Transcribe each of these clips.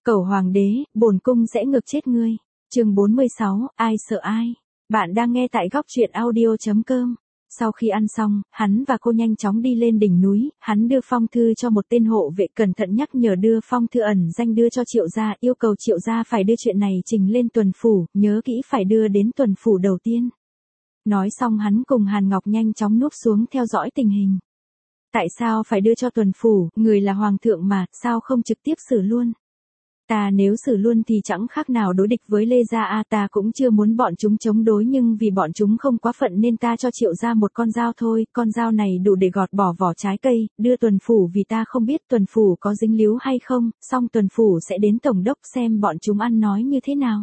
Cẩu hoàng đế, bổn cung sẽ ngược chết ngươi. Chương 46, ai sợ ai? Bạn đang nghe tại góc truyện audio.com. Sau khi ăn xong, hắn và cô nhanh chóng đi lên đỉnh núi, hắn đưa phong thư cho một tên hộ vệ, cẩn thận nhắc nhở đưa phong thư ẩn danh đưa cho Triệu gia, yêu cầu Triệu gia phải đưa chuyện này trình lên tuần phủ, nhớ kỹ phải đưa đến tuần phủ đầu tiên. Nói xong hắn cùng Hàn Ngọc nhanh chóng núp xuống theo dõi tình hình. Tại sao phải đưa cho tuần phủ, người là hoàng thượng mà, sao không trực tiếp xử luôn? Ta nếu xử luôn thì chẳng khác nào đối địch với Lê Gia a, ta cũng chưa muốn bọn chúng chống đối, nhưng vì bọn chúng không quá phận nên ta cho Triệu gia một con dao thôi, con dao này đủ để gọt bỏ vỏ trái cây, đưa tuần phủ, vì ta không biết tuần phủ có dính líu hay không, xong tuần phủ sẽ đến tổng đốc xem bọn chúng ăn nói như thế nào.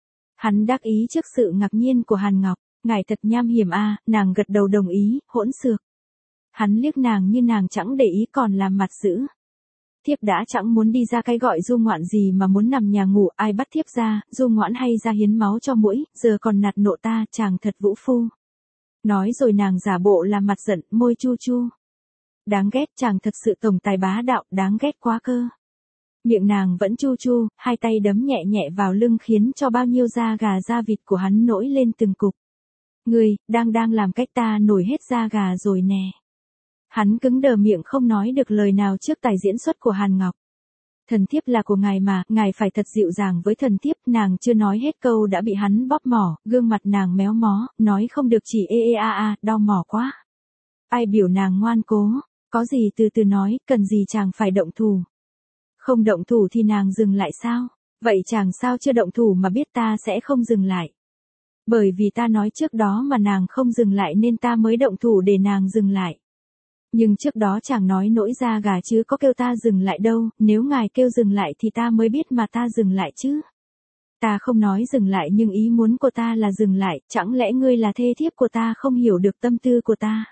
Hắn đắc ý trước sự ngạc nhiên của Hàn Ngọc, ngài thật nham hiểm a, nàng gật đầu đồng ý, hỗn xược. Hắn liếc nàng như nàng chẳng để ý còn làm mặt dữ. Thiếp đã chẳng muốn đi ra cái gọi du ngoạn gì mà muốn nằm nhà ngủ, ai bắt thiếp ra, du ngoạn hay ra hiến máu cho muỗi, giờ còn nạt nộ ta, chàng thật vũ phu. Nói rồi nàng giả bộ làm mặt giận, môi chu chu. Đáng ghét, chàng thật sự tổng tài bá đạo, đáng ghét quá cơ. Miệng nàng vẫn chu chu, hai tay đấm nhẹ nhẹ vào lưng khiến cho bao nhiêu da gà da vịt của hắn nổi lên từng cục. Ngươi, đang làm cách ta nổi hết da gà rồi nè. Hắn cứng đờ miệng không nói được lời nào trước tài diễn xuất của Hàn Ngọc. Thần thiếp là của ngài mà, ngài phải thật dịu dàng với thần thiếp, nàng chưa nói hết câu đã bị hắn bóp mỏ, gương mặt nàng méo mó, nói không được chỉ đau mỏ quá. Ai biểu nàng ngoan cố, có gì từ từ nói, cần gì chàng phải động thủ. Không động thủ thì nàng dừng lại sao? Vậy chàng sao chưa động thủ mà biết ta sẽ không dừng lại? Bởi vì ta nói trước đó mà nàng không dừng lại nên ta mới động thủ để nàng dừng lại. Nhưng trước đó chàng nói nổi da gà chứ có kêu ta dừng lại đâu, nếu ngài kêu dừng lại thì ta mới biết mà ta dừng lại chứ. Ta không nói dừng lại nhưng ý muốn của ta là dừng lại, chẳng lẽ ngươi là thê thiếp của ta không hiểu được tâm tư của ta?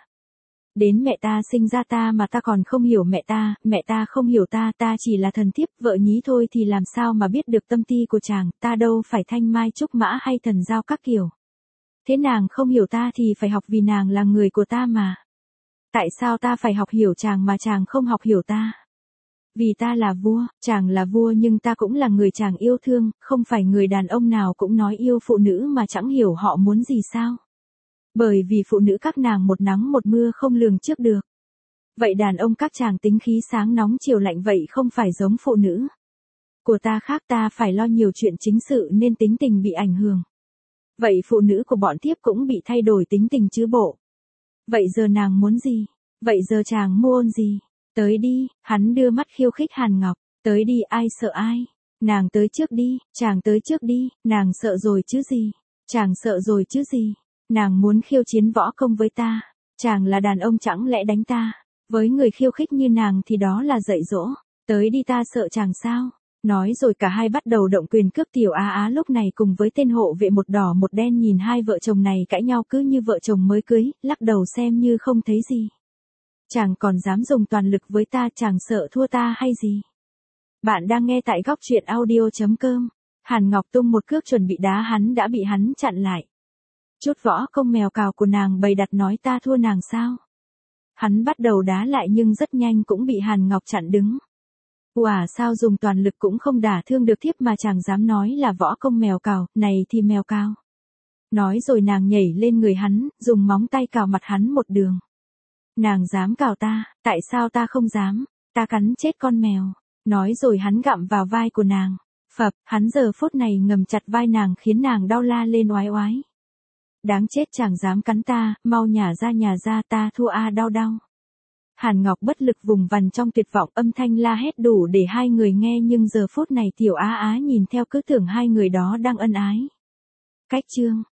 Đến mẹ ta sinh ra ta mà ta còn không hiểu mẹ ta không hiểu ta, ta chỉ là thần thiếp, vợ nhí thôi thì làm sao mà biết được tâm tư của chàng, ta đâu phải thanh mai trúc mã hay thần giao các kiểu. Thế nàng không hiểu ta thì phải học vì nàng là người của ta mà. Tại sao ta phải học hiểu chàng mà chàng không học hiểu ta? Vì ta là vua, chàng là vua nhưng ta cũng là người chàng yêu thương, không phải người đàn ông nào cũng nói yêu phụ nữ mà chẳng hiểu họ muốn gì sao? Bởi vì phụ nữ các nàng một nắng một mưa không lường trước được. Vậy đàn ông các chàng tính khí sáng nóng chiều lạnh vậy không phải giống phụ nữ. Của ta khác, ta phải lo nhiều chuyện chính sự nên tính tình bị ảnh hưởng. Vậy phụ nữ của bọn thiếp cũng bị thay đổi tính tình chứ bộ. Vậy giờ nàng muốn gì? Vậy giờ chàng muốn gì? Tới đi, hắn đưa mắt khiêu khích Hàn Ngọc, tới đi, ai sợ ai? Nàng tới trước đi, chàng tới trước đi, nàng sợ rồi chứ gì? Chàng sợ rồi chứ gì? Nàng muốn khiêu chiến võ công với ta, chàng là đàn ông chẳng lẽ đánh ta? Với người khiêu khích như nàng thì đó là dạy dỗ, tới đi ta sợ chàng sao? Nói rồi cả hai bắt đầu động quyền cướp. Tiểu Á lúc này cùng với tên hộ vệ một đỏ một đen nhìn hai vợ chồng này cãi nhau cứ như vợ chồng mới cưới, lắc đầu xem như không thấy gì. Chàng còn dám dùng toàn lực với ta, chàng sợ thua ta hay gì? Bạn đang nghe tại góc truyện audio.com. Hàn Ngọc tung một cước chuẩn bị đá hắn đã bị hắn chặn lại. Chút võ công mèo cào của nàng bày đặt nói ta thua nàng sao? Hắn bắt đầu đá lại nhưng rất nhanh cũng bị Hàn Ngọc chặn đứng. Sao dùng toàn lực cũng không đả thương được thiếp mà chàng dám nói là võ công mèo cào, này thì mèo cào. Nói rồi nàng nhảy lên người hắn, dùng móng tay cào mặt hắn một đường. Nàng dám cào ta, tại sao ta không dám, ta cắn chết con mèo. Nói rồi hắn gặm vào vai của nàng. Phập, hắn giờ phút này ngầm chặt vai nàng khiến nàng đau la lên oái oái. Đáng chết, chàng dám cắn ta, mau nhả ra ta thua đau đau. Hàn Ngọc bất lực vùng vằng trong tuyệt vọng, âm thanh la hét đủ để hai người nghe nhưng giờ phút này Tiểu Á nhìn theo cứ tưởng hai người đó đang ân ái. Cách chương